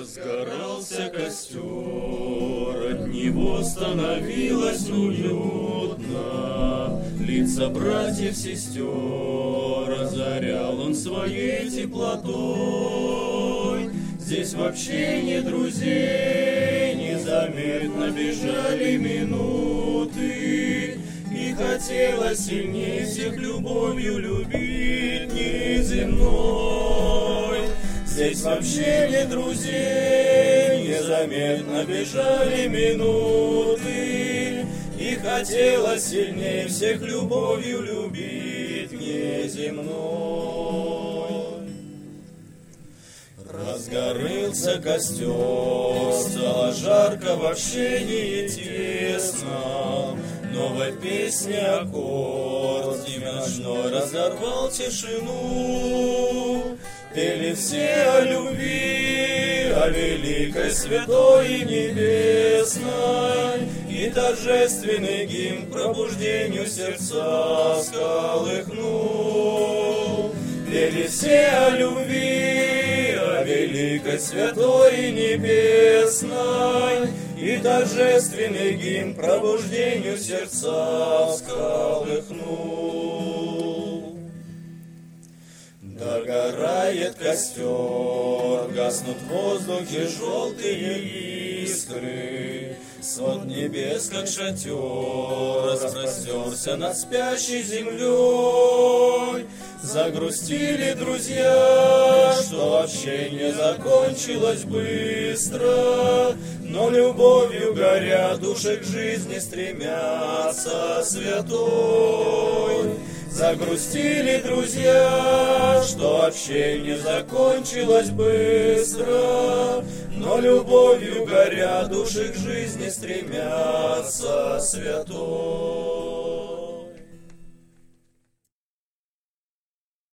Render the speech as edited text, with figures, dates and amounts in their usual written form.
Разгорался костер, от него становилось уютно. Лица братьев, сестер озарял он своей теплотой. Здесь в общении друзей незаметно бежали минуты, и хотелось сильнее всех любовью любить неземной. Здесь в общении друзей незаметно бежали минуты, и хотелось сильнее всех любовью любить неземной. Разгорелся костер, стало жарко в общении тесно. Новой песни аккорд ночной разорвал тишину. Пели все о любви, о великой, святой и небесной, и торжественный гимн пробуждению сердца всколыхнул. Пели все о любви, о великой, святой и небесной, и торжественный гимн пробуждению сердца всколыхнул. Догорает костер, гаснут в воздухе желтые искры. Свод небес, как шатер, распростерся над спящей землей. Загрустили друзья, что общение закончилось быстро, но любовью горят души к жизни стремятся святой. Загрустили друзья, что общение закончилось быстро, но любовью горят души к жизни стремятся святой.